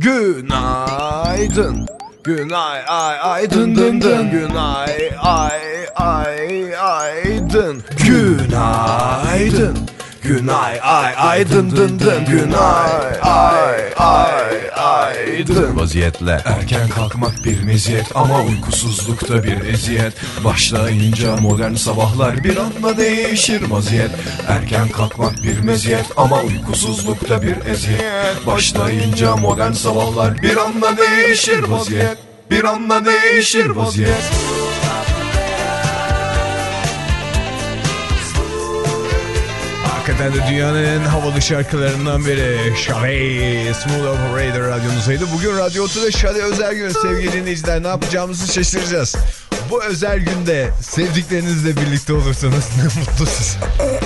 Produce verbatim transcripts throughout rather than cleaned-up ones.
Günaydın. Günay ay ay dın dın dın. Günay ay ay ay dın. Günaydın. Günay ay ay dın dın dın. Günay ay ay ay dın. Vaziyetle erken kalkmak bir meziyet ama uykusuzlukta bir eziyet. Başlayınca modern sabahlar bir anda değişir vaziyet. Erken kalkmak bir meziyet ama uykusuzlukta bir eziyet. Başlayınca modern sabahlar bir anda değişir vaziyet. Bir anda değişir vaziyet. Hakikaten de dünyanın en havalı şarkılarından biri Şade, Smooth Operator radyonuzdaydı. Bugün Radyo Otu'da Şade özel gün sevgili dinleyiciler. Ne yapacağımızı şaşıracağız. Bu özel günde sevdiklerinizle birlikte olursanız ne mutlu size.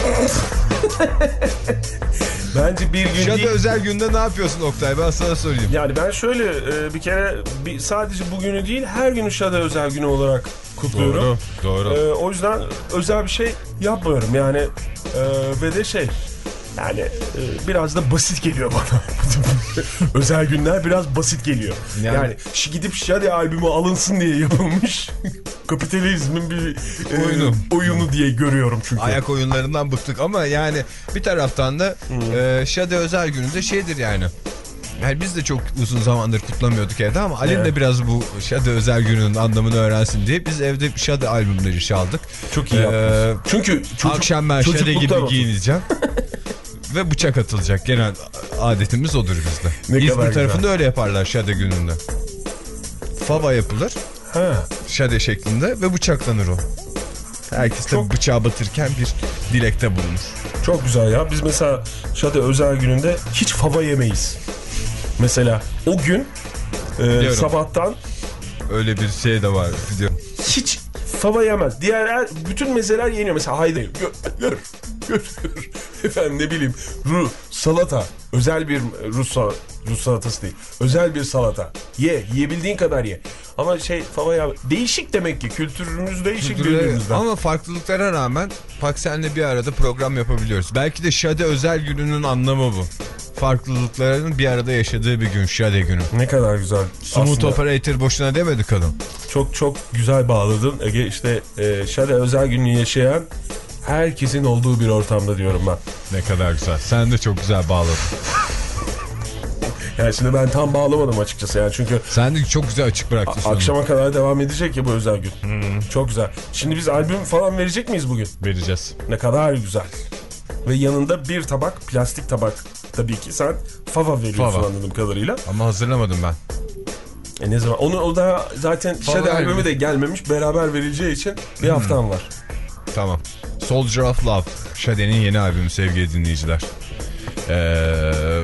Bence bir gün Şade değil. özel günde ne yapıyorsun Oktay? Ben sana sorayım. Yani ben şöyle e, bir kere bir, sadece bugünü değil her günü Şade özel günü olarak kutluyorum. Doğru, doğru. E, o yüzden özel bir şey yapmıyorum yani e, ve de şey yani e, biraz da basit geliyor bana. Özel günler biraz basit geliyor. Yani, yani şu gidip Şade albümü alınsın diye yapılmış kapitalizmin bir e, oyunu. oyunu diye görüyorum çünkü. Ayak oyunlarından bıktık ama yani bir taraftan da hmm. e, Şade özel gününde şeydir yani. Yani biz de çok uzun zamandır kutlamıyorduk evde ama Alim evet. de biraz bu Şade özel gününün anlamını öğrensin diye biz evde Şade albümleri çaldık. Çok iyi yaptınız. Ee, çünkü çocuk, akşam ben Şade gibi olsun. Giyineceğim. Ve bıçak atılacak. Genel adetimiz odur bizde. Ne İzmir tarafında güzel. Öyle yaparlar Şade gününde. Fava yapılır. Ha. Şade şeklinde ve bıçaklanır o. Herkes de çok... bıçağı batırırken bir dilekte bulunur. Çok güzel ya. Biz mesela Şade özel gününde hiç fava yemeyiz. Mesela o gün e, sabahtan öyle bir şey de var biliyorum. Hiç fava yemez. Diğer her, bütün mezeler yeniyor. Mesela haydi gör, gör, gör, gör. Efendim ne bileyim Rus salata. Özel bir Rus, Rus salatası değil. Özel bir salata. Ye. Yiyebildiğin kadar ye. Ama şey fava ya değişik demek ki. Kültürümüz değişik birbirimizden. Ama farklılıklara rağmen Paksen'le bir arada program yapabiliyoruz. Belki de Şade özel gününün anlamı bu. Farklılıkların bir arada yaşadığı bir gün Şade günü. Ne kadar güzel. Smooth Operator boşuna demedi kadın. Çok çok güzel bağladın Ege. İşte e, Şade özel günü yaşayan herkesin olduğu bir ortamda diyorum ben. Ne kadar güzel. Sen de çok güzel bağladın. Yani şimdi ben tam bağlamadım açıkçası yani çünkü... Sen de çok güzel açık bıraktın. A- akşama kadar devam edecek ya bu özel gün. Hmm. Çok güzel. Şimdi biz albüm falan verecek miyiz bugün? Vereceğiz. Ne kadar güzel. Ve yanında bir tabak, plastik tabak. Tabii ki sen fava veriyorsun fava. Anladığım kadarıyla. Ama hazırlamadım ben. E ne zaman? Onu o da zaten Şade albümü de gelmemiş. Beraber verileceği için bir hmm. haftam var. Tamam. Soldier of Love. Şade'nin yeni albümü sevgili dinleyiciler. Eee...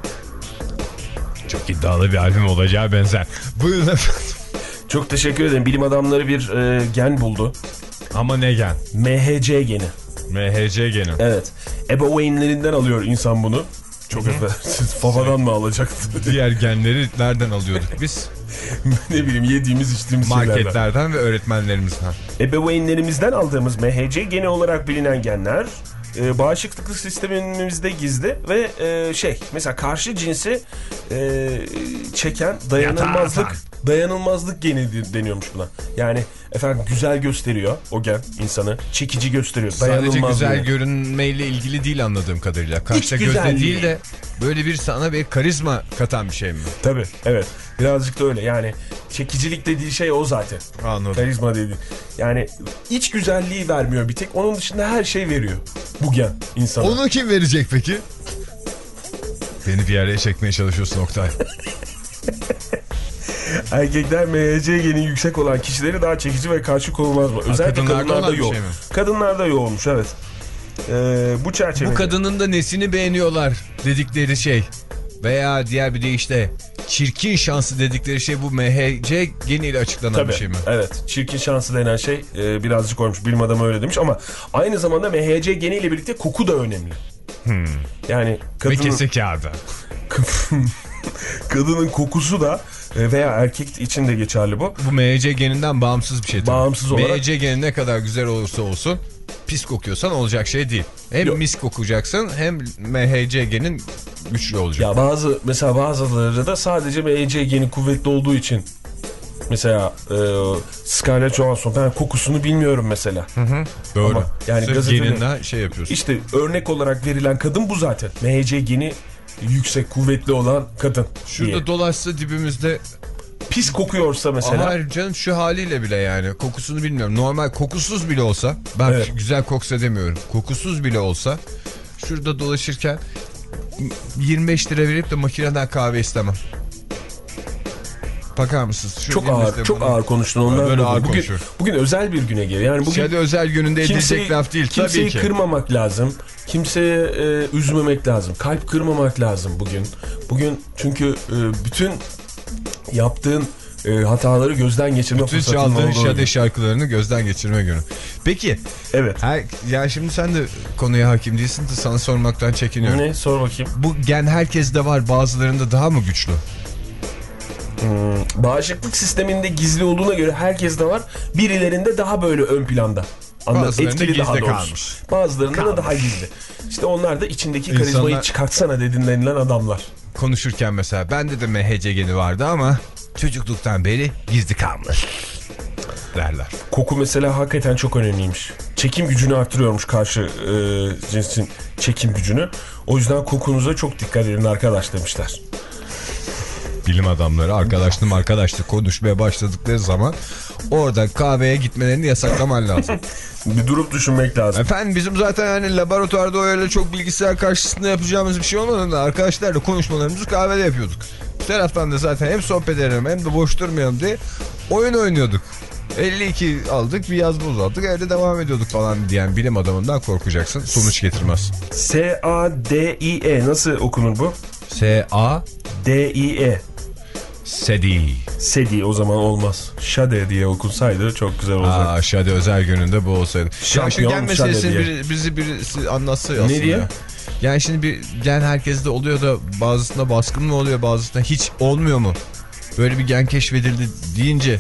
Çok iddialı bir albüm olacağı benzer. Buyurun efendim. Çok teşekkür ederim. Bilim adamları bir e, gen buldu. Ama ne gen? M H C geni. M H C geni. Evet. Ebeveynlerinden alıyor insan bunu. Çok affedersiniz. Favadan mı alacaktı? Diğer genleri nereden alıyorduk biz? Ne bileyim yediğimiz içtiğimiz marketlerden şeylerden. Marketlerden ve öğretmenlerimizden. Ebeveynlerimizden aldığımız M H C geni olarak bilinen genler e, bağışıklık sistemimizde gizli ve e, şey mesela karşı cinsi e, çeken dayanılmazlık dayanılmazlık geni deniyormuş buna. Yani efendim güzel gösteriyor o gen insanı, çekici gösteriyor. Sadece güzel yani. Görünmeyle ilgili değil anladığım kadarıyla. Karşıda gözle değil de böyle bir sana bir karizma katan bir şey mi? Tabii evet. Birazcık da öyle yani çekicilik dediği şey o zaten. Anladım. Karizma dediği. Yani iç güzelliği vermiyor bir tek. Onun dışında her şey veriyor bu gen insana. Onu kim verecek peki? Beni bir araya çekmeye çalışıyorsun Oktay. Erkekler M H C geni yüksek olan kişileri daha çekici ve karşı konulmaz mı? Özellikle kadınlarda, kadınlarda yoğun. Şey kadınlarda yoğunmuş evet. Ee, bu çerçevede. Bu kadının da nesini beğeniyorlar dedikleri şey veya diğer bir deyişle çirkin şansı dedikleri şey bu M H C geniyle açıklanan tabii, bir şey mi? Evet. Çirkin şansı denen şey e, birazcık olmuş. Bilim adamı öyle demiş ama aynı zamanda M H C geniyle birlikte koku da önemli. Hmm. Yani kadının... Ve kese kağıdı. Kadının kokusu da veya erkek için de geçerli bu. Bu M H C geninden bağımsız bir şey tabii. Bağımsız olarak. M H C geni ne kadar güzel olursa olsun pis kokuyorsan olacak şey değil. Hem Yok. mis kokacaksın hem M H C genin güçlü olacak. Ya bazı mesela bazıları da sadece M H C geni kuvvetli olduğu için. Mesela e, Scarlett Johansson, ben kokusunu bilmiyorum mesela. Hı hı, doğru. Ama yani geninden şey yapıyorsun. İşte örnek olarak verilen kadın bu zaten. M H C geni yüksek, kuvvetli olan kadın. Şurada diye. Dolaşsa dibimizde pis kokuyorsa mesela. Hayır canım, şu haliyle bile yani kokusunu bilmiyorum. Normal kokusuz bile olsa, ben evet. güzel koksa demiyorum. Kokusuz bile olsa şurada dolaşırken yirmi beş lira verip de makineden kahve istemem. Bakar mısınız? Şu çok ağır, çok bunu... ağır konuştun onlar. Böyle ağır bugün, bugün özel bir güne geliyor. Yani bugün Şade özel gününde edilecek laf değil tabii ki. Kimseyi kırmamak lazım. Kimseye e, üzmemek lazım. Kalp kırmamak lazım bugün. Bugün çünkü e, bütün yaptığın e, hataları gözden geçirme bütün fırsatın olduğu. Bütün çaldığın Şade şarkılarını gözden geçirme günü. Peki. Evet. Her, ya şimdi sen de konuya hakim değilsin de sana sormaktan çekiniyorum. Ne? Sor bakayım. Bu gen herkeste var, bazılarında daha mı güçlü? Hmm, bağışıklık sisteminde gizli olduğuna göre herkes de var. Birilerinde daha böyle ön planda. Bazılarında etkili daha kalmış. Bazılarında kalmış. Da daha gizli. İşte onlar da içindeki İnsanlar... karizmayı çıkartsana dediğinden adamlar. Konuşurken mesela bende de M H C geni vardı ama çocukluktan beri gizli kalmış derler. Koku mesela hakikaten çok önemliymiş. Çekim gücünü arttırıyormuş karşı e, cinsin çekim gücünü. O yüzden kokunuza çok dikkat edin arkadaş demişler. Bilim adamları arkadaşlığım arkadaşlık konuşmaya başladıkları zaman orada kahveye gitmelerini yasaklaman lazım. Bir durup düşünmek lazım. Efendim bizim zaten hani laboratuvarda öyle çok bilgisayar karşısında yapacağımız bir şey olmadığında arkadaşlarla konuşmalarımızı kahvede yapıyorduk. Bu taraftan da zaten hem sohbet edelim hem de boş durmayalım diye oyun oynuyorduk. elli iki aldık, bir yaz buz aldık, evde devam ediyorduk falan diyen bilim adamından korkacaksın. Sonuç getirmez. S A D I E nasıl okunur bu? S A D I E Sedi. Sedi o zaman olmaz. Şade diye okunsaydı çok güzel olacak. Aa, Şade özel gününde bu olsaydı. Şampiyon gen meselesini bir, bizi birisi anlatsa aslında. Ne diye? Yani şimdi bir gen herkeste oluyor da bazısında baskın mı oluyor, bazısında hiç olmuyor mu? Böyle bir gen keşfedildi deyince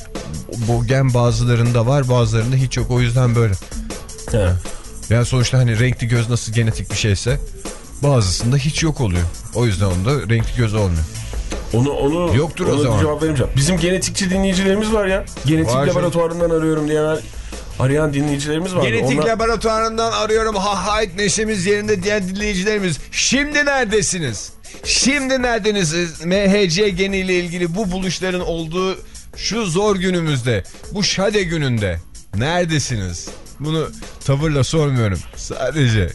bu gen bazılarında var, bazılarında hiç yok, o yüzden böyle. He. Yani sonuçta hani renkli göz nasıl genetik bir şeyse bazısında hiç yok oluyor. O yüzden onda renkli göz olmuyor. Onu onu yoktur onu o zaman. Cevap veremeyeceğim. Bizim genetikçi dinleyicilerimiz var ya. Genetik var laboratuvarından şey. arıyorum diyen arayan dinleyicilerimiz var. Genetik Onlar... laboratuvarından arıyorum. Ha hayt neşemiz yerinde diyen dinleyicilerimiz. Şimdi neredesiniz? Şimdi neredesiniz? M H C geniyle ilgili bu buluşların olduğu şu zor günümüzde, bu Şade gününde neredesiniz? Bunu tavırla sormuyorum. Sadece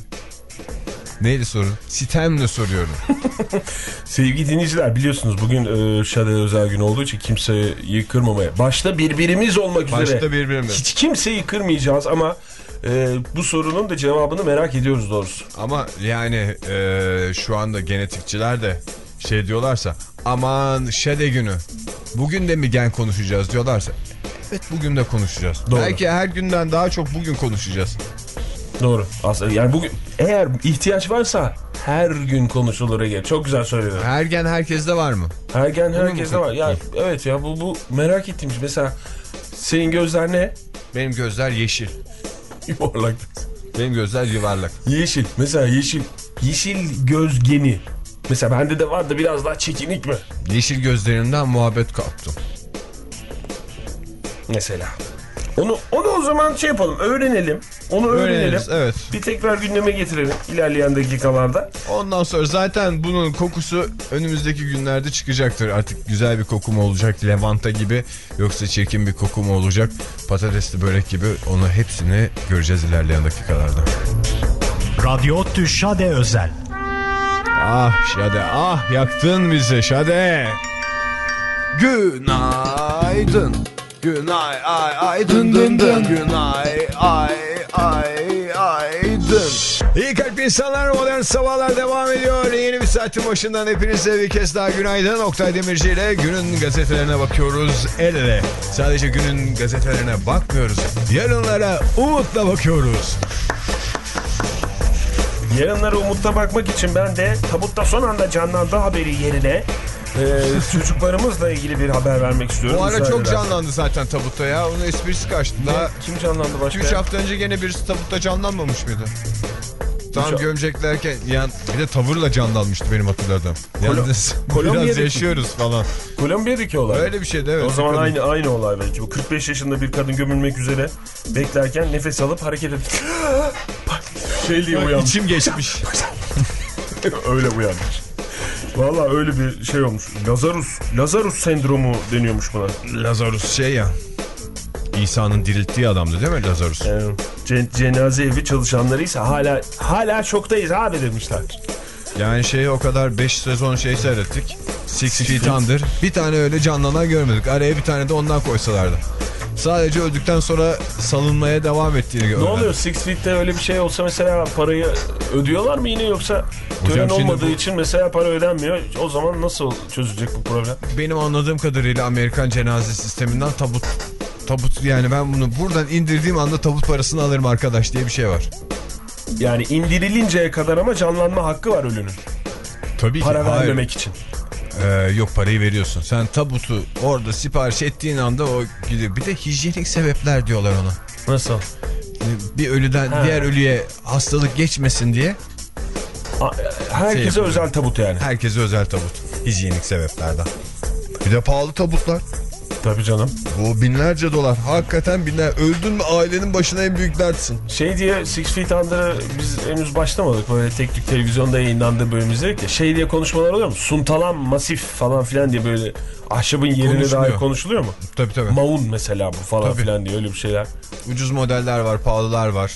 neydi sorun? Sitemle soruyorum. Sevgili dinleyiciler, biliyorsunuz bugün e, Şade özel gün olduğu için kimseyi kırmamaya. Başta birbirimiz olmak üzere. Başta birbirimiz. Hiç kimseyi kırmayacağız ama e, bu sorunun da cevabını merak ediyoruz doğrusu. Ama yani e, şu anda genetikçiler de şey diyorlarsa, aman Şade günü bugün de mi gen konuşacağız diyorlarsa, evet bugün de konuşacağız. Doğru. Belki her günden daha çok bugün konuşacağız. Doğru. Aslında yani bugün eğer ihtiyaç varsa her gün konuşulur Ege. Çok güzel söyledin. Her gen herkeste var mı? Her gen herkeste var. Ya evet ya bu bu merak ettiğim şey. Mesela senin gözler ne? Benim gözler yeşil. Yuvarlak. Benim gözler yuvarlak. Yeşil. Mesela yeşil. Yeşil göz geni. Mesela bende de var da biraz daha çekinik mi? Yeşil gözlerinden muhabbet kaptım. Mesela. Onu onu o zaman şey yapalım, öğrenelim. Onu öğrenelim. Evet. Bir tekrar gündeme getirelim ilerleyen dakikalarda. Ondan sonra zaten bunun kokusu önümüzdeki günlerde çıkacaktır. Artık güzel bir koku mu olacak, lavanta gibi, yoksa çirkin bir koku mu olacak, patatesli börek gibi, onu hepsini göreceğiz ilerleyen dakikalarda. Radyo Ottu Şade özel. Ah Şade, ah yaktın bizi Şade. Günaydın. Günay ay ay dın dın dın. Günay ay ay ay dın. İyi kalp insanlar, modern sabahlar devam ediyor. Yeni bir saatin başından hepinize bir kez daha günaydın. Oktay Demirci ile günün gazetelerine bakıyoruz el ele. Sadece günün gazetelerine bakmıyoruz, yarınlara umutla bakıyoruz. Yarınlara umutla bakmak için ben de tabutta son anda canlandı haberi yerine Ee, çocuklarımızla ilgili bir haber vermek istiyorum. Bu ara Müsaade çok edersen. canlandı zaten tabutta ya. Onun esprisi kaçtı. Daha kim canlandı başka? iki üç hafta önce gene birisi tabutta canlanmamış mıydı? Tam gömeceklerken yani bir de tavırla canlanmıştı benim hatırladığım. Yalnız biraz yaşıyoruz falan. Kolombiya'daki olay. Öyle bir şeydi evet. O zaman aynı aynı olay belki. Bu kırk beş yaşında bir kadın gömülmek üzere beklerken nefes alıp hareket edip şey diye uyanmış. İçim geçmiş. Öyle uyanmış. Vallahi öyle bir şey olmuş. Lazarus, Lazarus sendromu deniyormuş buna. Lazarus şey ya. İsa'nın dirilttiği adamdı değil mi Lazarus? Ee, ce- cenaze evi çalışanları ise hala hala şoktayız abi demişler. Yani şeyi o kadar beş sezon şey seyrettik. Six, Six Feet Under. Bir tane öyle canlanan görmedik. Araya bir tane de ondan koysalardı. Sadece öldükten sonra salınmaya devam ettiğini gördüm. Ne oluyor Six Feet'te öyle bir şey olsa mesela parayı ödüyorlar mı yine yoksa tören olmadığı bu... için mesela para ödenmiyor. O zaman nasıl çözülecek bu problem? Benim anladığım kadarıyla Amerikan cenaze sisteminden tabut tabut yani ben bunu buradan indirdiğim anda tabut parasını alırım arkadaş diye bir şey var. Yani indirilinceye kadar ama canlanma hakkı var ölünün. Tabii ki. Para vermemek Hayır. için. Ee, yok parayı veriyorsun. Sen tabutu orada sipariş ettiğin anda o gidiyor. Bir de hijyenik sebepler diyorlar ona. Nasıl? Bir ölüden ha. diğer ölüye hastalık geçmesin diye. Herkese şey özel tabut yani. Herkese özel tabut. Hijyenik sebeplerden. Bir de pahalı tabutlar. Tabii canım. Bu binlerce dolar. Hakikaten binler. Öldün mü ailenin başına en büyük dertsin. Şey diye Six Feet Under'ı biz henüz başlamadık. Böyle tek tük televizyonda yayınlandığı bölüm izledik ya. Şey diye konuşmalar oluyor mu? Suntalan masif falan filan diye böyle ahşabın yerine dair konuşuluyor mu? Tabii tabii. Maun mesela bu falan tabii. Filan diye öyle bir şeyler. Ucuz modeller var, pahalılar var.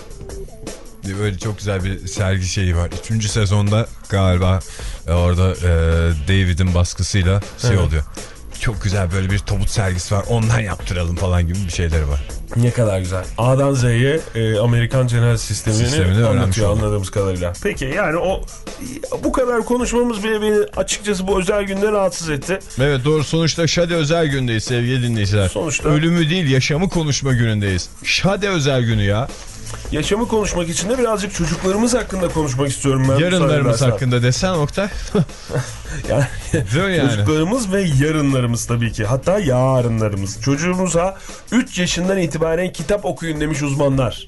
Böyle çok güzel bir sergi şeyi var. Üçüncü sezonda galiba orada e, David'in baskısıyla şey evet. oluyor. Çok güzel böyle bir tabut sergisi var. Ondan yaptıralım falan gibi bir şeyleri var. Ne kadar güzel. A'dan Z'ye e, Amerikan cenaze sistemini, sistemini anlatıyor anladığımız kadarıyla. Peki yani o bu kadar konuşmamız bile beni açıkçası bu özel günde rahatsız etti. Evet doğru. Sonuçta Şade özel gündeyiz sevgili dinleyiciler. Sonuçta ölümü değil yaşamı konuşma günündeyiz. Şade özel günü ya. Yaşamı konuşmak için de birazcık çocuklarımız hakkında konuşmak istiyorum ben. Yarınlarımız hakkında desen Oktay. yani, yani çocuklarımız ve yarınlarımız tabii ki. Hatta yarınlarımız. Çocuğumuza üç yaşından itibaren kitap okuyun demiş uzmanlar.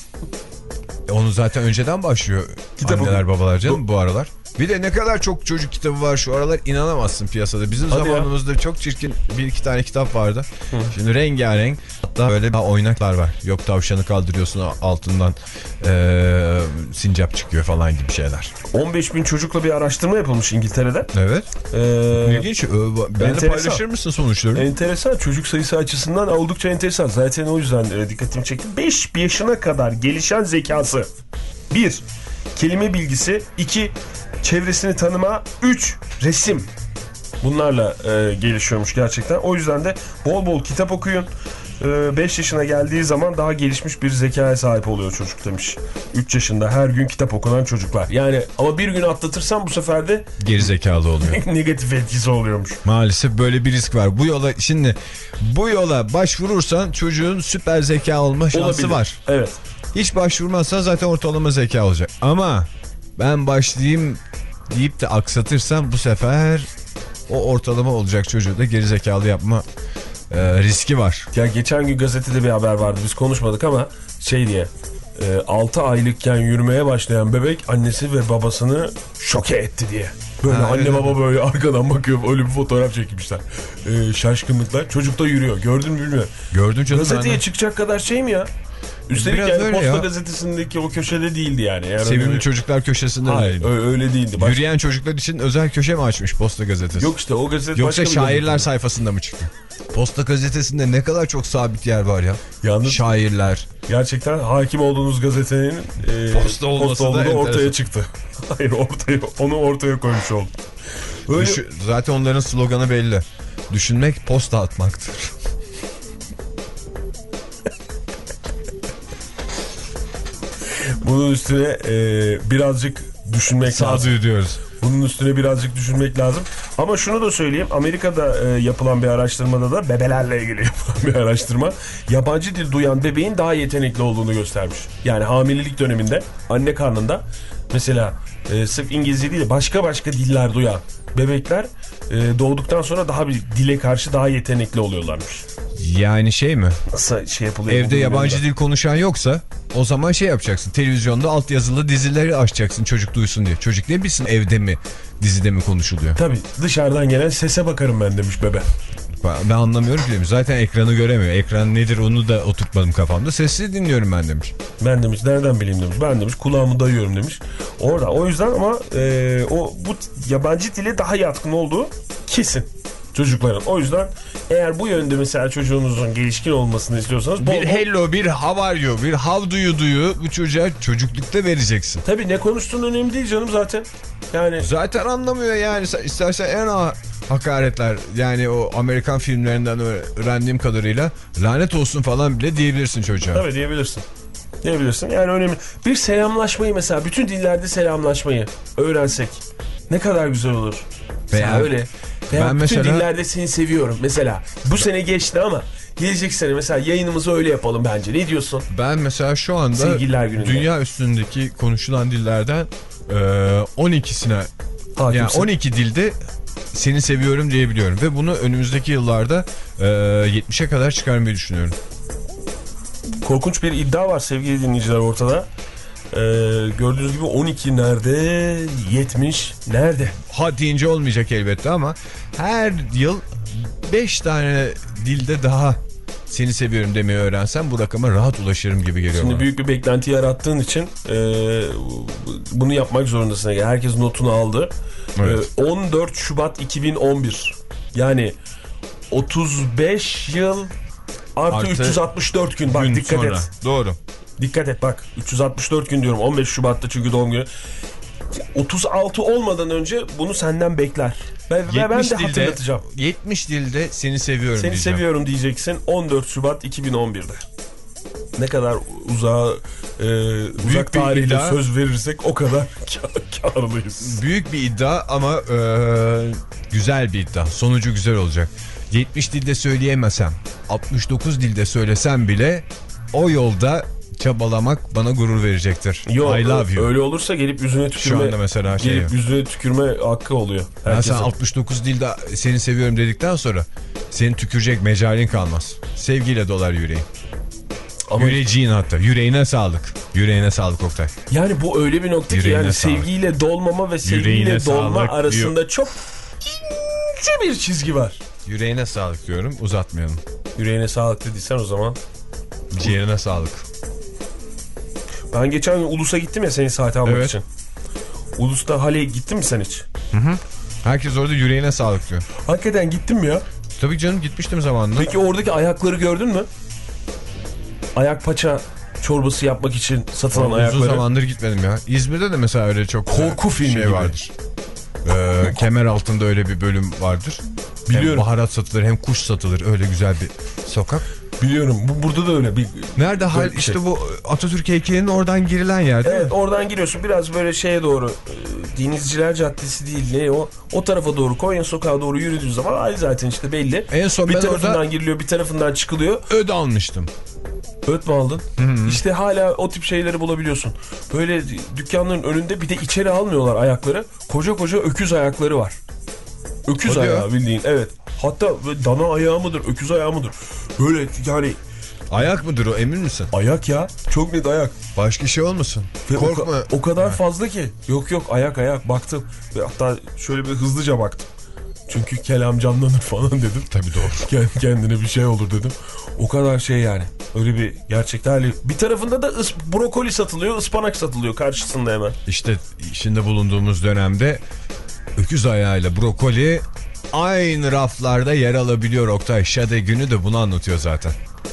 Onu zaten önceden başlıyor kitap anneler oku. Babalar canım bu aralar. Bir de ne kadar çok çocuk kitabı var şu aralar inanamazsın piyasada. Bizim hadi zamanımızda ya. Çok çirkin bir iki tane kitap vardı. Hı. Şimdi rengarenk hatta böyle oynaklar var. Yok tavşanı kaldırıyorsun altından ee, sincap çıkıyor falan gibi şeyler. on beş bin çocukla bir araştırma yapılmış İngiltere'de. Evet. Ee, İlginç. Ben de paylaşır mısın sonuçları? Enteresan. Çocuk sayısı açısından oldukça enteresan. Zaten o yüzden e, dikkatimi çekti. beş yaşına kadar gelişen zekası. bir Kelime bilgisi. iki Çevresini tanıma. üç Resim. Bunlarla e, gelişiyormuş gerçekten. O yüzden de bol bol kitap okuyun. beş yaşına geldiği zaman daha gelişmiş bir zekaya sahip oluyor çocuk demiş. üç yaşında her gün kitap okunan çocuklar. Yani ama bir gün atlatırsan bu sefer de geri zekalı oluyor. Negatif etkisi oluyormuş. Maalesef böyle bir risk var. Bu yola şimdi bu yola başvurursan çocuğun süper zeka olma şansı olabilir. Var. Evet. Hiç başvurmazsan zaten ortalama zeka olacak. Ama ben başlayayım deyip de aksatırsam bu sefer o ortalama olacak çocuğu da geri zekalı yapma e, riski var. Ya geçen gün gazetede bir haber vardı. Biz konuşmadık ama şey diye e, altı aylıkken yürümeye başlayan bebek annesi ve babasını şoke etti diye. Böyle ha, anne evet. Baba böyle arkadan bakıyor. Öyle bir fotoğraf çekmişler. E, şaşkınlıkla. Çocuk da yürüyor. Gördün mü bilmiyorum. Gördüm canım. Gazeteye çıkacak kadar şey mi ya? Üstelik biraz yani Posta ya. Gazetesi'ndeki o köşede değildi yani. yani Sevimli öyle... çocuklar köşesinde Hayır, öyle, öyle değildi. Baş... Yürüyen çocuklar için özel köşe mi açmış Posta Gazetesi? Yok işte o gazete yoksa şairler sayfasında mı çıktı? Posta Gazetesi'nde ne kadar çok sabit yer var ya. Yalnız şairler. Gerçekten hakim olduğunuz gazetenin e, posta olması posta da ortaya çıktı. Hayır ortaya, onu ortaya koymuş oldu. Öyle... Düşün, zaten onların sloganı belli. Düşünmek posta atmaktır. Bunun üstüne e, birazcık düşünmek Sağ lazım. diyoruz. Bunun üstüne birazcık düşünmek lazım. Ama şunu da söyleyeyim. Amerika'da e, yapılan bir araştırmada da bebelerle ilgili yapılan bir araştırma. Yabancı dil duyan bebeğin daha yetenekli olduğunu göstermiş. Yani hamilelik döneminde anne karnında mesela e, sırf İngilizce değil başka başka diller duyan bebekler e, doğduktan sonra daha bir dile karşı daha yetenekli oluyorlarmış. Yani şey mi? Nasıl şey yapılıyor? Evde yabancı dil konuşan yoksa o zaman şey yapacaksın. Televizyonda altyazılı dizileri açacaksın çocuk duysun diye. Çocuk ne bilsin evde mi dizide mi konuşuluyor? Tabii dışarıdan gelen sese bakarım ben demiş bebe. Ben anlamıyorum ki demiş. Zaten ekranı göremiyor. Ekran nedir onu da oturtmadım kafamda. Sessiz dinliyorum ben demiş. Ben demiş nereden bileyim demiş. Ben demiş kulağımı dayıyorum demiş. Orada o yüzden ama e, o bu yabancı dile daha yatkın olduğu kesin çocukların. O yüzden eğer bu yönde mesela çocuğunuzun gelişkin olmasını istiyorsanız... Bol bir hello, bir how are you, bir how do you do'yu bu çocuğa çocuklukta vereceksin. Tabii ne konuştuğun önemli değil canım zaten. Yani zaten anlamıyor yani. İstersen en ağır hakaretler yani o Amerikan filmlerinden öğrendiğim kadarıyla lanet olsun falan bile diyebilirsin çocuğa. Tabii diyebilirsin. Diyebilirsin. Yani önemli. Bir selamlaşmayı mesela bütün dillerde selamlaşmayı öğrensek ne kadar güzel olur. Veya öyle. Veya ben bütün mesela... dillerde seni seviyorum. Mesela bu sene geçti ama gelecek sene mesela yayınımızı öyle yapalım bence. Ne diyorsun? Ben mesela şu anda dünya üstündeki konuşulan dillerden on ikisine Hakimsin. Yani on iki dilde seni seviyorum diyebiliyorum. Ve bunu önümüzdeki yıllarda yetmişe kadar çıkarmayı düşünüyorum. Korkunç bir iddia var sevgili dinleyiciler ortada. Ee, gördüğünüz gibi on iki nerede? yetmiş nerede? Ha deyince olmayacak elbette ama her yıl beş tane dilde daha seni seviyorum demeyi öğrensem bu rakama rahat ulaşırım gibi geliyor. Şimdi bana. Büyük bir beklenti yarattığın için e, bunu yapmak zorundasın. Herkes notunu aldı. Evet. E, on dört Şubat iki bin on bir yani otuz beş yıl artı, artı üç yüz altmış dört gün. Bak gün dikkat sonra. Et. Doğru. Dikkat et bak üç yüz altmış dört gün diyorum on beş Şubat'ta çünkü doğum günü. otuz altı olmadan önce bunu senden bekler. Ve ben de dilde, hatırlatacağım. yetmiş dilde seni seviyorum Seni diyeceğim. seviyorum diyeceksin on dört Şubat iki bin on birde. Ne kadar uzağa e, uzak tarihle iddia, söz verirsek o kadar kârlıyız. Büyük bir iddia ama e, güzel bir iddia. Sonucu güzel olacak. yetmiş dilde söyleyemesem, altmış dokuz dilde söylesem bile o yolda çabalamak bana gurur verecektir. Yo, I love you. Öyle olursa gelip yüzüne tükürme. Şu anda mesela şey gelip yüzüne tükürme hakkı oluyor. Ben sen altmış dokuz dilde seni seviyorum dedikten sonra seni tükürecek mecalin kalmaz. Sevgiyle dolar yüreğin. Ama yüreğin hatta. Yüreğine sağlık. Yüreğine sağlık Oktay. Yani bu öyle bir nokta yüreğine ki yani sağlık. Sevgiyle dolmama ve sevgiyle yüreğine dolma arasında diyor. Çok ince bir çizgi var. Yüreğine sağlık diyorum. Uzatmayalım. Yüreğine sağlık dediysen o zaman. Ciğerine sağlık. Ben geçen gün Ulus'a gittim ya senin saati almak evet. için. Ulus'ta Hale'ye gittin mi sen hiç? Hı hı. Herkes orada yüreğine sağlık diyor. Hakikaten gittin mi ya? Tabii canım gitmiştim zamanında. Peki oradaki ayakları gördün mü? Ayak paça çorbası yapmak için satılan Uzun ayakları. Uzun zamandır gitmedim ya. İzmir'de de mesela öyle çok korku filmi şey gibi. Vardır. Ee, kemer altında öyle bir bölüm vardır. Biliyorum. Hem baharat satılır hem kuş satılır. Öyle güzel bir sokak. Biliyorum. Bu, burada da öyle bir... Nerede hal şey. İşte bu Atatürk heykelinin oradan girilen yer değil evet, mi? Oradan giriyorsun. Biraz böyle şeye doğru e, Denizciler Caddesi değil ne o? O tarafa doğru Konya Sokağa doğru yürüdüğün zaman ay zaten işte belli. En son bir ben tarafından orada giriliyor bir tarafından çıkılıyor. Öd almıştım. Öt mü aldın? Hı-hı. İşte hala o tip şeyleri bulabiliyorsun. Böyle dükkanların önünde bir de içeri almıyorlar ayakları. Koca koca öküz ayakları var. Öküz o ayağı diyor. Bildiğin evet. Hatta dana ayağı mıdır, öküz ayağı mıdır? Böyle yani... Ayak mıdır o emin misin? Ayak ya. Çok net ayak. Başka şey olmasın. Ve korkma. O, o kadar ha. fazla ki. Yok yok ayak ayak baktım. Ve hatta şöyle bir hızlıca baktım. Çünkü kelam canlanır falan dedim. Tabii doğru. Kendine bir şey olur dedim. O kadar şey yani. Öyle bir gerçekten. Bir tarafında da ıs, brokoli satılıyor, ıspanak satılıyor karşısında hemen. İşte içinde bulunduğumuz dönemde öküz ayağıyla brokoli aynı raflarda yer alabiliyor Oktay. Şade günü de bunu anlatıyor zaten.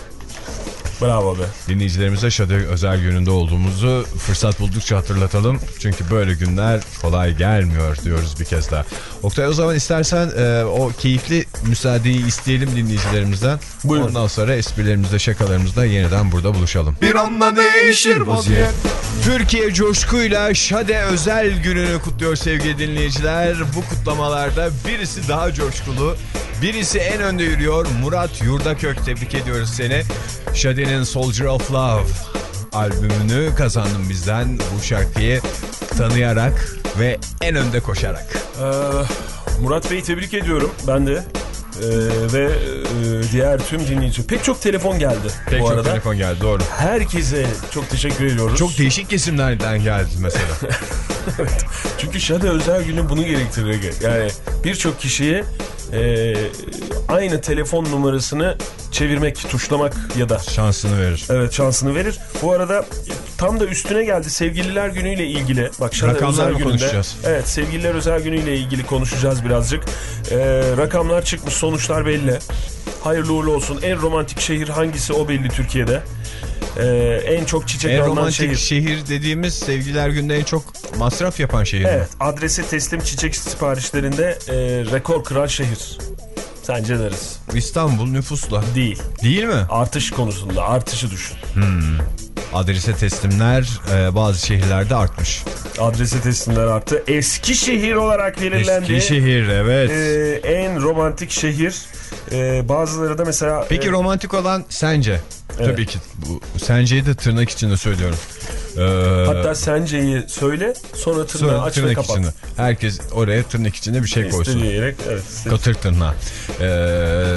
Bravo be. Dinleyicilerimize Şade özel gününde olduğumuzu fırsat buldukça hatırlatalım. Çünkü böyle günler kolay gelmiyor diyoruz bir kez daha. Oktay o zaman istersen e, o keyifli müsaadeyi isteyelim dinleyicilerimizden. Buyurun. Ondan sonra esprilerimizde şakalarımızda yeniden burada buluşalım. Bir anda değişir vaziyet. Türkiye coşkuyla Şade özel gününü kutluyor sevgili dinleyiciler. Bu kutlamalarda birisi daha coşkulu, birisi en önde yürüyor. Murat Yurdakök, tebrik ediyoruz seni. Şade'nin Soldier of Love albümünü kazandın bizden, bu şarkıyı tanıyarak ve en önde koşarak. Ee, Murat Bey'i tebrik ediyorum ben de. Ee, ve e, diğer tüm dinleyici. Pek çok telefon geldi Pek bu çok arada. telefon geldi, doğru. Herkese çok teşekkür ediyoruz. Çok değişik kesimlerden geldi mesela. Evet. Çünkü Şade özel günü bunu gerektirir. Yani birçok kişiye e, aynı telefon numarasını çevirmek, tuşlamak ya da şansını verir. Evet, şansını verir. Bu arada tam da üstüne geldi sevgililer günüyle ilgili. Bak Şade rakamlar özel mı gününde, konuşacağız? Evet, sevgililer özel günüyle ilgili konuşacağız birazcık. Ee, rakamlar çıkmış, sonuçlar belli. Hayırlı uğurlu olsun. En romantik şehir hangisi, o belli Türkiye'de. Ee, en çok çiçek en alınan romantik şehir. şehir dediğimiz sevgililer günde en çok masraf yapan şehir. Evet, adrese teslim çiçek siparişlerinde e, rekor kıran şehir. Sence neresi? İstanbul nüfusla. Değil. Değil mi? Artış konusunda artışı düşün. Hmm. Adrese teslimler e, bazı şehirlerde artmış. Adrese teslimler arttı. Eskişehir olarak belirlendi. Eskişehir, evet. Ee, en romantik şehir. Ee, bazıları da mesela... Peki e... romantik olan sence? Evet. Tabii ki. Bu, senceyi de tırnak içinde söylüyorum. Ee... Hatta senceyi söyle, sonra tırnağı sonra aç tırnak ve kapat. Içinde. Herkes oraya tırnak içinde bir şey koysun. İstediği evet, katır tırnağı. Ee,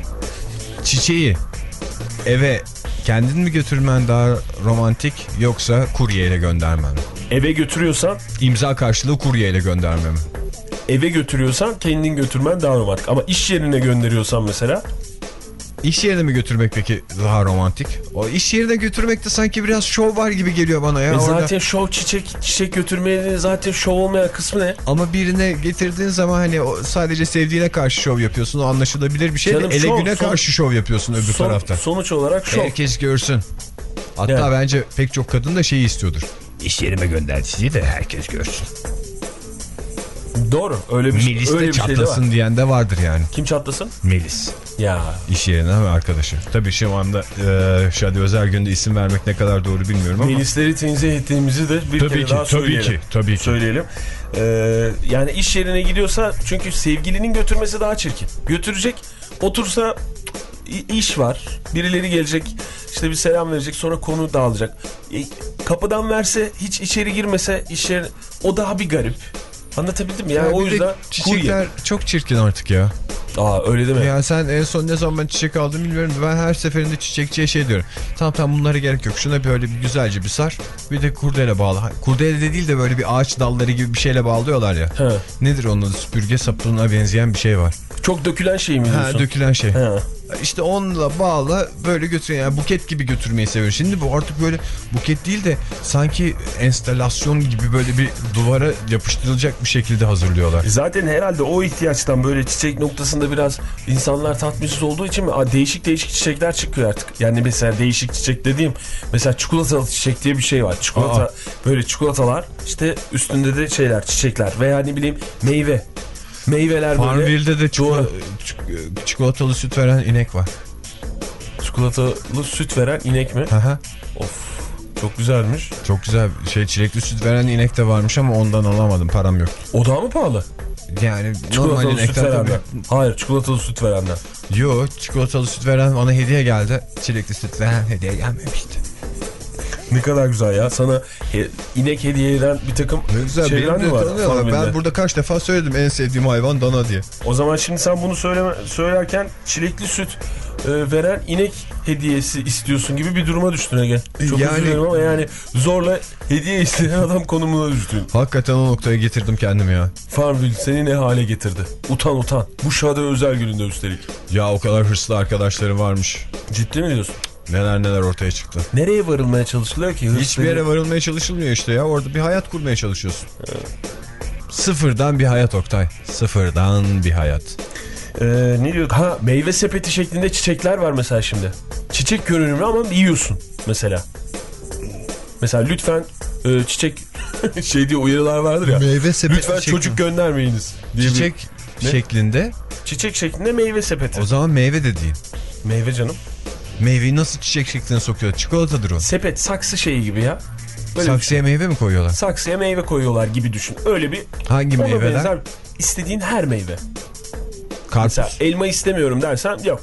çiçeği eve kendin mi götürmen daha romantik, yoksa kuryeyle göndermen mi? Eve götürüyorsan... İmza karşılığı kuryeyle gönderme mi? Eve götürüyorsan kendin götürmen daha romantik. Ama iş yerine gönderiyorsan mesela... İş yerine mi götürmek peki daha romantik? O iş yerine götürmekte sanki biraz şov var gibi geliyor bana ya. E orada. zaten şov, çiçek çiçek götürmenin zaten şov olmayan kısmı ne? Ama birine getirdiğin zaman hani o sadece sevdiğine karşı şov yapıyorsun. O anlaşılabilir bir şey. Canım, de, ele şov, güne son, karşı şov yapıyorsun öbür son, tarafta. Sonuç olarak şov. Herkes görsün. Hatta yani. Bence pek çok kadın da şeyi istiyordur. İş yerime gönder sizi de herkes görsün. Doğru. Öyle bir şey. Melis öyle de bir çatlasın şey de diyen de vardır yani. Kim çatlasın? Melis. Ya. İş yerine mi arkadaşı? Tabii şu anda e, Şadi Özel Günü'nde isim vermek ne kadar doğru bilmiyorum ama. Melisleri tenzih ettiğimizi de bir tabii kere ki, daha söyleyelim. Tabii ki. Tabii ki. Söyleyelim. Ee, yani iş yerine gidiyorsa, çünkü sevgilinin götürmesi daha çirkin. Götürecek, otursa iş var. Birileri gelecek, işte bir selam verecek, sonra konu dağılacak. E, kapıdan verse, hiç içeri girmese iş yerine, o daha bir garip. Anlatabildim mi? Yani ya o yüzden çiçekler kurye. Çok çirkin artık ya. Aa, öyle değil mi? Ya sen en son ne zaman çiçek aldın bilmiyorum. Ben her seferinde çiçekçiye şey diyorum. Tamam tamam, bunlara gerek yok. Şuna böyle bir güzelce bir sar. Bir de kurdele bağla. Kurdele de değil de böyle bir ağaç dalları gibi bir şeyle bağlıyorlar ya. He. Nedir onun adı? Süpürge sapına benzeyen bir şey var. Çok dökülen şey mi diyorsun? Ha, dökülen şey. He. İşte onunla bağla, böyle götürüyor. Yani buket gibi götürmeyi seviyor. Şimdi bu artık böyle buket değil de sanki enstalasyon gibi böyle bir duvara yapıştırılacak bir şekilde hazırlıyorlar. Zaten herhalde o ihtiyaçtan böyle çiçek noktasında biraz insanlar tatminsiz olduğu için mi? Değişik değişik çiçekler çıkıyor artık. Yani mesela değişik çiçek dediğim, mesela çikolatalı çiçek diye bir şey var. Çikolata, Aa. böyle çikolatalar, işte üstünde de şeyler, çiçekler veya ne bileyim meyve. Meyveler böyle. Farmville'de de çikolata, çikolatalı süt veren inek var. Çikolatalı süt veren inek mi? Aha. Of, çok güzelmiş. Çok güzel. Şey, çilekli süt veren inek de varmış ama ondan alamadım, param yok. O daha mı pahalı? Yani çikolatalı normal süt verenden. Hayır, çikolatalı süt verenden. Yo, çikolatalı süt veren bana hediye geldi. Çilekli süt veren hediye gelmemişti. Ne kadar güzel ya. Sana he, inek hediye eden bir takım güzel, şeyler mi var? Ben burada kaç defa söyledim en sevdiğim hayvan dana diye. O zaman şimdi sen bunu söyleme, söylerken çilekli süt e, veren inek hediyesi istiyorsun gibi bir duruma düştün Ege. Çok yani, üzülüyorum ama yani zorla hediye isteyen adam konumuna düştün. Hakikaten o noktaya getirdim kendimi ya. Farmville seni ne hale getirdi? Utan utan. Bu Şadi özel gününde üstelik. Ya o kadar hırslı arkadaşlarım varmış. Ciddi mi diyorsun? Neler neler ortaya çıktı. Nereye varılmaya çalışılıyor ki? Hiçbir yere varılmaya çalışılmıyor işte ya. Orada bir hayat kurmaya çalışıyorsun. Evet. Sıfırdan bir hayat Oktay. Sıfırdan bir hayat. Ee, ne diyor? Ha, meyve sepeti şeklinde çiçekler var mesela şimdi. Çiçek görünümlü ama yiyorsun mesela. Mesela lütfen e, çiçek şey diye uyarılar vardır ya. Meyve sepeti lütfen şeklinde. Çocuk göndermeyiniz diye çiçek bir... şeklinde. Çiçek şeklinde meyve sepeti. O zaman meyve de değil. Meyve canım. Meyveyi nasıl çiçek şekline sokuyor? Çikolatadır o. Sepet, saksı şeyi gibi ya. Böyle saksıya şey. Meyve mi koyuyorlar? Saksıya meyve koyuyorlar gibi düşün. Öyle bir... Hangi meyveler? Benzer, istediğin her meyve. Karpuz. Mesela elma istemiyorum dersen yok.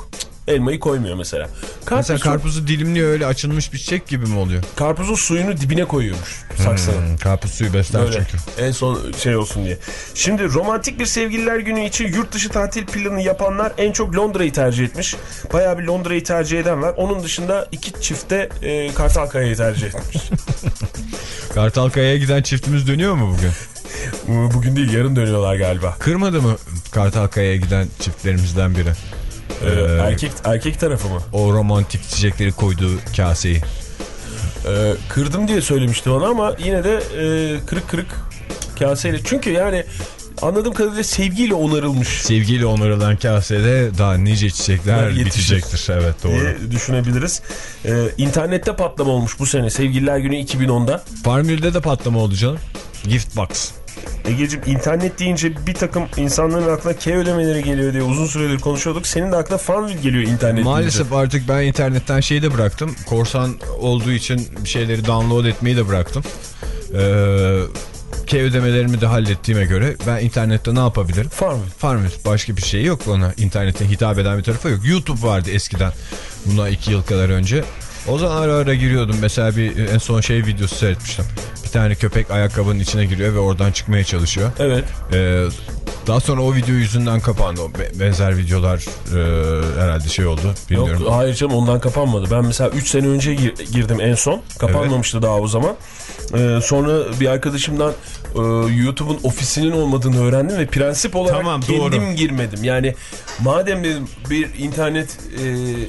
elmayı koymuyor mesela. Karpuz, mesela karpuzu dilimliyor, öyle açılmış bir çiçek gibi mi oluyor? Karpuzun suyunu dibine koyuyormuş saksının. Hmm, karpuz suyu besler böyle, çünkü. En son şey olsun diye. Şimdi romantik bir sevgililer günü için yurt dışı tatil planı yapanlar en çok Londra'yı tercih etmiş. Bayağı bir Londra'yı tercih eden var. Onun dışında iki çifte e, Kartalkaya'yı tercih etmiş. Kartalkaya'ya giden çiftimiz dönüyor mu bugün? Bugün değil, yarın dönüyorlar galiba. Kırmadı mı Kartalkaya'ya giden çiftlerimizden biri? Ee, ee, erkek erkek tarafı mı? O romantik çiçekleri koyduğu kaseyi. Ee, kırdım diye söylemişti ona ama yine de e, kırık kırık kaseyle. Çünkü yani anladığım kadarıyla sevgiyle onarılmış. Sevgiyle onarılan kasede daha nice çiçekler bitecektir. Evet, doğru. Diye düşünebiliriz. Ee, internette patlama olmuş bu sene. Sevgililer Günü iki bin onda. Farmville'de de patlama oldu canım. Gift box. Egeciğim, internet deyince bir takım insanların aklına K ödemeleri geliyor diye uzun süredir konuşuyorduk. Senin de aklına Farmville geliyor internet Maalesef deyince. Artık ben internetten şeyi de bıraktım. Korsan olduğu için bir şeyleri download etmeyi de bıraktım. Eee... K ödemelerimi de hallettiğime göre ben internette ne yapabilirim? Farmville. Farmville. Başka bir şey yok bana. İnternete hitap eden bir tarafı yok. YouTube vardı eskiden. Bundan iki yıl kadar önce. O zaman ara ara giriyordum. Mesela bir en son şey videosu seyretmiştim. Bir tane köpek ayakkabının içine giriyor ve oradan çıkmaya çalışıyor. Evet. Ee, daha sonra o video yüzünden kapandı. O benzer videolar e, herhalde şey oldu. Bilmiyorum. Yok, hayır canım, ondan kapanmadı. Ben mesela üç sene önce gir, girdim en son. Kapanmamıştı evet. Daha o zaman. Ee, sonra bir arkadaşımdan e, YouTube'un ofisinin olmadığını öğrendim ve prensip olarak tamam, kendim doğru. girmedim. Yani madem dedim bir internet e,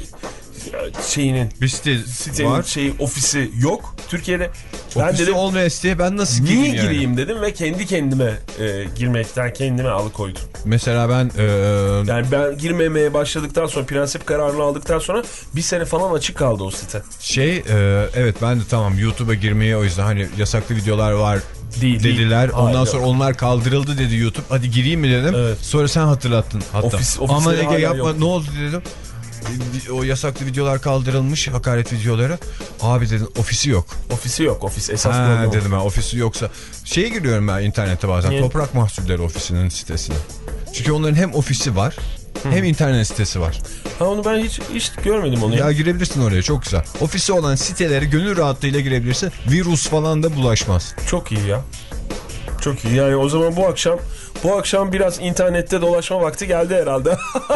şeyinin bir site sitenin var. Şey, ofisi yok Türkiye'de. Ben ofisi dedim, olmayan siteye ben nasıl gireyim niye yani? gireyim dedim ve kendi kendime e, girmekten kendime alıkoydum. Mesela ben e, yani ben girmemeye başladıktan sonra, prensip kararını aldıktan sonra bir sene falan açık kaldı o site. Şey e, evet, ben de tamam YouTube'a girmeye, o yüzden hani yasaklı videolar var değil, dediler. Değil. Ondan Hayır, sonra yok. Onlar kaldırıldı dedi YouTube. Hadi gireyim mi dedim. Evet. Sonra sen hatırlattın hatta. Ofis, ama Ege yapma yok. Ne oldu dedim. O yasaklı videolar kaldırılmış, hakaret videoları. Abi dedim, ofisi yok. Ofisi yok, ofis esas ha, problem. Dedim ben, ofisi yoksa. Şeye giriyorum ben internette bazen. Niye? Toprak Mahsulleri ofisinin sitesine. Çünkü onların hem ofisi var, Hı. hem internet sitesi var. Ha, onu ben hiç hiç görmedim onu. Ya, ya girebilirsin oraya, çok güzel. Ofisi olan sitelere gönül rahatlığıyla girebilirsin. Virüs falan da bulaşmaz. Çok iyi ya. Çok iyi. Yani o zaman bu akşam bu akşam biraz internette dolaşma vakti geldi herhalde.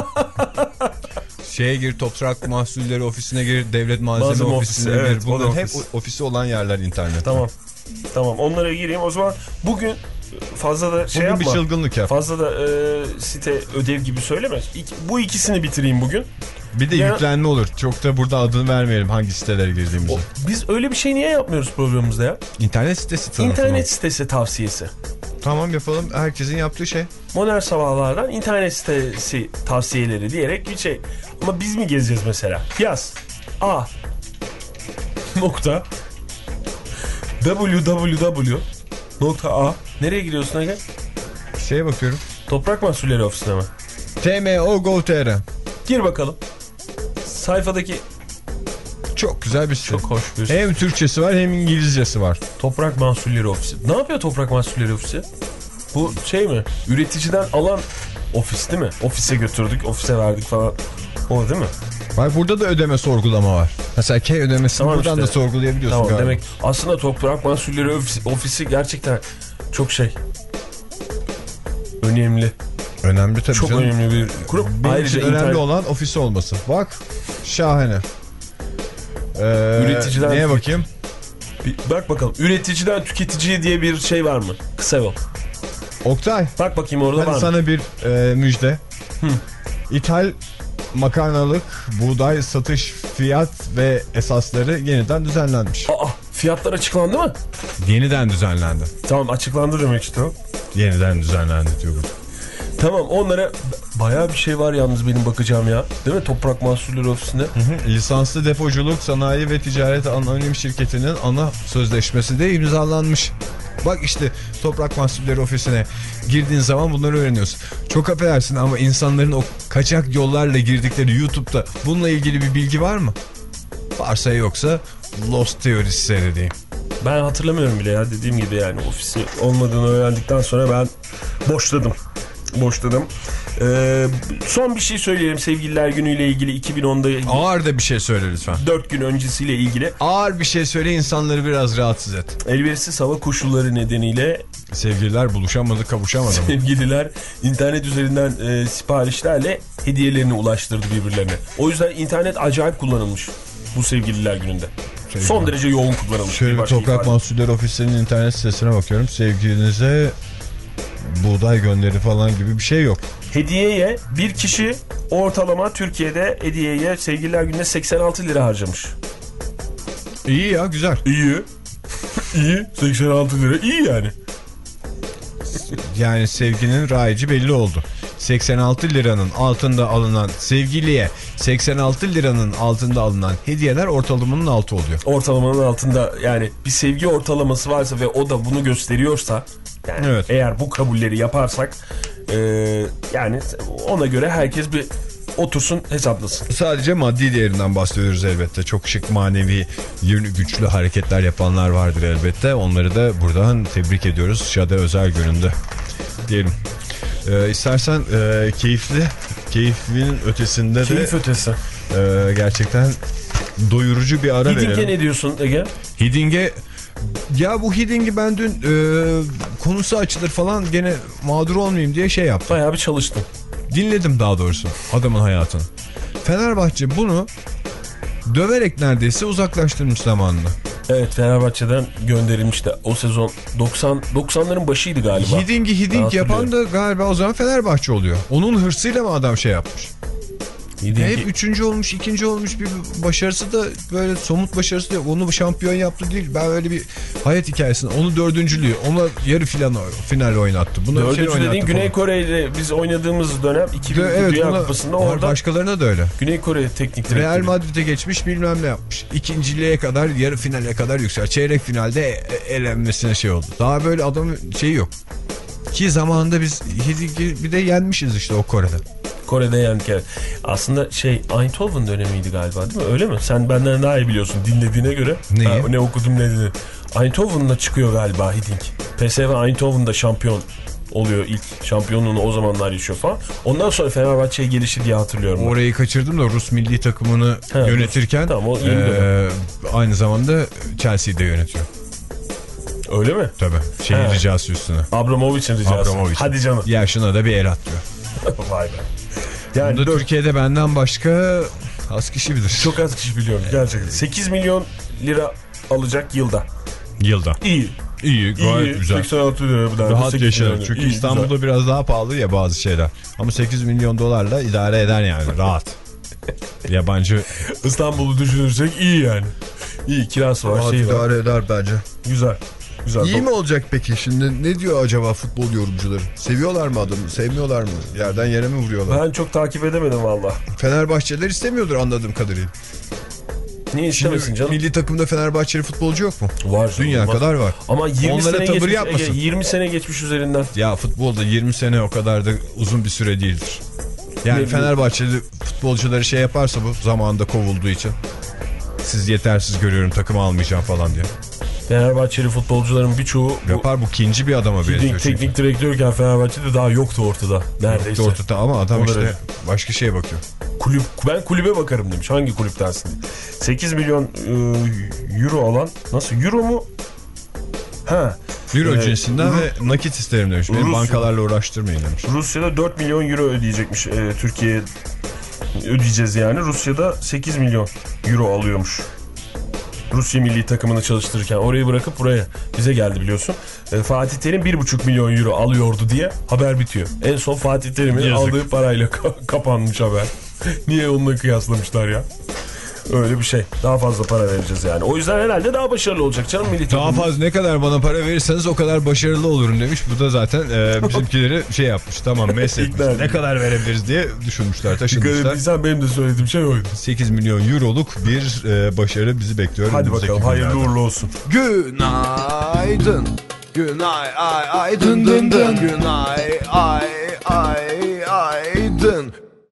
Şeye gir, Toprak Mahsulleri ofisine gir, Devlet Malzeme, Malzeme Ofisi'ne ofisi, gir. Evet, bunların hep ofis. ofisi olan yerler internette. Tamam. Tamam, onlara gireyim. O zaman bugün fazla da şey bugün yapma. Bir çılgınlık yap. Fazla da e, site ödev gibi söyleme. İki, bu ikisini bitireyim bugün. Bir de ya, yüklenme olur. Çok da burada adını vermeyelim hangi sitelere girdiğimizi. O, biz öyle bir şey niye yapmıyoruz programımızda ya? İnternet sitesi tarafı. İnternet sitesi tavsiyesi. Tamam, yapalım. Herkesin yaptığı şey. Modern Sabahlardan internet sitesi tavsiyeleri diyerek bir şey. Ama biz mi gezeceğiz mesela? Yaz. A. Nokta. www. Nokta A. Nereye gidiyorsun Ege? Şeye bakıyorum. Toprak Mahsulleri ofisine mi? T M O Gov nokta T R. Gir bakalım. Sayfadaki... Çok güzel bir site. Çok hoş bir Hem Türkçesi var hem İngilizcesi var. Toprak Mahsulleri ofisi. Ne yapıyor Toprak Mahsulleri ofisi? Bu şey mi? Üreticiden alan ofis değil mi? Ofise götürdük, ofise verdik falan. O değil mi? Bak, burada da ödeme sorgulama var. Mesela K ödemesini tamam buradan işte. Da sorgulayabiliyorsun. Tamam, demek aslında Toprak Mahsulleri ofisi, ofisi gerçekten çok şey. Önemli. Önemli tabii çok canım. Çok önemli bir kurum. Benim Ayrıca için önemli internet... olan ofisi olması. Bak, şahane. Ee, Üreticiden neye bakayım? Bir bak bakalım. Üreticiden tüketiciye diye bir şey var mı? Kısa yol. Oktay. Bak bakayım orada var mı? Hadi sana bir e, müjde. Hı. İthal makarnalık buğday satış fiyat ve esasları yeniden düzenlenmiş. Aa, fiyatlar açıklandı mı? Yeniden düzenlendi. Tamam, açıklandı demek işte o. Yeniden düzenlendi diyor burada. Tamam, onlara bayağı bir şey var yalnız benim bakacağım ya. Değil mi? Toprak Mahsulleri ofisinde. Hı hı. Lisanslı depoculuk, sanayi ve ticaret anonim şirketinin ana sözleşmesi de imzalanmış. Bak işte Toprak Mahsulleri ofisine girdiğin zaman bunları öğreniyorsun. Çok affedersin ama insanların o kaçak yollarla girdikleri YouTube'da bununla ilgili bir bilgi var mı? Varsa yoksa Lost teorisi seyredeyim. Ben hatırlamıyorum bile ya, dediğim gibi yani ofisi olmadığını öğrendikten sonra ben boşladım. boşladım. Ee, son bir şey söyleyelim sevgililer günüyle ilgili iki bin onda. Ağır da bir şey söyle lütfen. dört gün öncesiyle ilgili. Ağır bir şey söyle, insanları biraz rahatsız et. Elverişsiz hava koşulları nedeniyle sevgililer buluşamadı, kavuşamadı mı? Sevgililer internet üzerinden e, siparişlerle hediyelerini ulaştırdı birbirlerine. O yüzden internet acayip kullanılmış bu sevgililer gününde. Şey Son var. derece yoğun kullanılmış. Şöyle Toprak Mahsulleri Ofisi'nin internet sitesine bakıyorum. Sevgilinize buğday gönderi falan gibi bir şey yok. Hediyeye bir kişi ortalama Türkiye'de hediyeye sevgililer gününe seksen altı lira harcamış. İyi ya, güzel. İyi. İyi. seksen altı lira iyi yani. Yani sevginin rayici belli oldu. seksen altı liranın altında alınan sevgiliye seksen altı liranın altında alınan hediyeler ortalamanın altı oluyor. Ortalamanın altında, yani bir sevgi ortalaması varsa ve o da bunu gösteriyorsa, yani evet. Eğer bu kabulleri yaparsak e, yani ona göre herkes bir otursun hesaplasın. Sadece maddi değerinden bahsediyoruz elbette. Çok şık, manevi, güçlü hareketler yapanlar vardır elbette. Onları da buradan tebrik ediyoruz Şade özel gününde diyelim. Ee, istersen e, keyifli, keyfinin ötesinde Keyif de... Keyif ötesi. E, gerçekten doyurucu bir ara Hiding'e verelim. ne diyorsun Ege? Hiding'e... Ya bu Hiding'i ben dün e, konusu açılır falan gene mağdur olmayayım diye şey yaptım. Bayağı bir çalıştım. Dinledim daha doğrusu adamın hayatını. Fenerbahçe bunu döverek neredeyse uzaklaştırmış zamanında. Evet, Fenerbahçe'den gönderilmişti. O sezon doksan doksanların başıydı galiba. Hiding'i Hiding yapan da galiba o zaman Fenerbahçe oluyor. Onun hırsıyla mı adam şey yapmış? Hep üçüncü olmuş, ikinci olmuş, bir başarısı da böyle somut başarısı da yok. Onu şampiyon yaptı değil. Ben öyle bir hayat hikayesini, onu dördüncülüğü, ona yarı final, final oynattı. Buna dördüncü şey dediğin Güney Kore ile biz oynadığımız dönem iki bin evet, Dünya ona, Kupası'nda orada. Başkalarına da öyle. Güney Kore teknik direktörü. Real Madrid'e geçmiş, bilmem ne yapmış. İkinciliğe kadar, yarı finale kadar yüksel. Çeyrek finalde elenmesine şey oldu. Daha böyle adamın şeyi yok. Ki zamanında biz bir de yenmişiz işte o Kore'de. Kore'de yendik evet. Aslında şey Eindhoven dönemiydi galiba değil mi? Öyle mi? Sen benden daha iyi biliyorsun dinlediğine göre. Neyi? Ha, ne okudum ne dedi. Eindhoven'la çıkıyor galiba Hiding. P S V Eindhoven'da şampiyon oluyor ilk. Şampiyonluğunu o zamanlar yaşıyor falan. Ondan sonra Fenerbahçe'ye gelişi diye hatırlıyorum. Orayı ben. kaçırdım da Rus milli takımını ha, yönetirken tamam, o e, aynı zamanda Chelsea'yi de yönetiyor. Öyle mi? Tabii. Şeyin He. ricası üstüne. Abramovich'in ricası. Abramovich. Hadi canım. Ya şuna da bir el atlıyor. Vay be. Yani dört... Türkiye'de benden başka az kişi bilir. Çok az kişi biliyorum gerçekten. sekiz milyon lira alacak yılda. Yılda. İyi. İyi, gayet İyi, güzel. seksen altı lira. Rahat yaşar. Çünkü İyi, İstanbul'da güzel. Biraz daha pahalı ya bazı şeyler. Ama sekiz milyon dolarla idare eder yani rahat. Yabancı. İstanbul'u düşünürsek iyi yani. İyi, kirası var, rahat şeyi idare var. eder bence. Güzel. Güzel. İyi mi olacak peki? Şimdi ne diyor acaba futbol yorumcuları? Seviyorlar mı adamı? Sevmiyorlar mı? Yerden yere mi vuruyorlar? Ben çok takip edemedim valla. Fenerbahçeliler istemiyordur anladığım kadarıyla. Niye istemesin canım? Milli takımda Fenerbahçeli futbolcu yok mu? Var. Dünya var. kadar var. Ama yirmi onlara sene tavır geçmiş, yapmasın. Ege, yirmi sene geçmiş üzerinden. Ya futbolda yirmi sene o kadar da uzun bir süre değildir. Yani ne Fenerbahçeli futbolcuları şey yaparsa bu zamanında kovulduğu için. Siz yetersiz görüyorum, takım almayacağım falan diye. Fenerbahçeli futbolcuların birçoğu yapar, bu ikinci bir adama benziyor. Teknik direktörken Fenerbahçe'de daha yoktu ortada neredeyse. Yoktu ortada ama adam Onları işte başka şeye bakıyor. Kulüp, ben kulübe bakarım demiş. Hangi kulüp dersin? sekiz milyon e, euro olan, nasıl euro mu? Ha. Euro ee, cinsinden Ru- ve nakit isterim demiş. Benim Rusya, bankalarla uğraştırmayın demiş. Rusya'da dört milyon euro ödeyecekmiş e, Türkiye'ye ödeyeceğiz yani. Rusya'da sekiz milyon euro alıyormuş. Rusya milli takımını çalıştırırken orayı bırakıp buraya bize geldi biliyorsun. E, Fatih Terim bir buçuk milyon euro alıyordu diye haber bitiyor. En son Fatih Terim'in aldığı parayla ka- kapanmış haber. Niye onunla kıyaslamışlar ya? Öyle bir şey. Daha fazla para vereceğiz yani. O yüzden herhalde daha başarılı olacak canım milli takım. Daha fazla ne kadar bana para verirseniz o kadar başarılı olurum demiş. Bu da zaten e, bizimkileri şey yapmış. Tamam mesletmiş. Ne kadar verebiliriz diye düşünmüşler, taşınmışlar. Sen benim de söylediğim şey oydu. sekiz milyon euroluk bir e, başarı bizi bekliyor. Hadi bakalım hayırlı uğurlu olsun. Günaydın. Günay ay ay dın dın dın. Günaydın.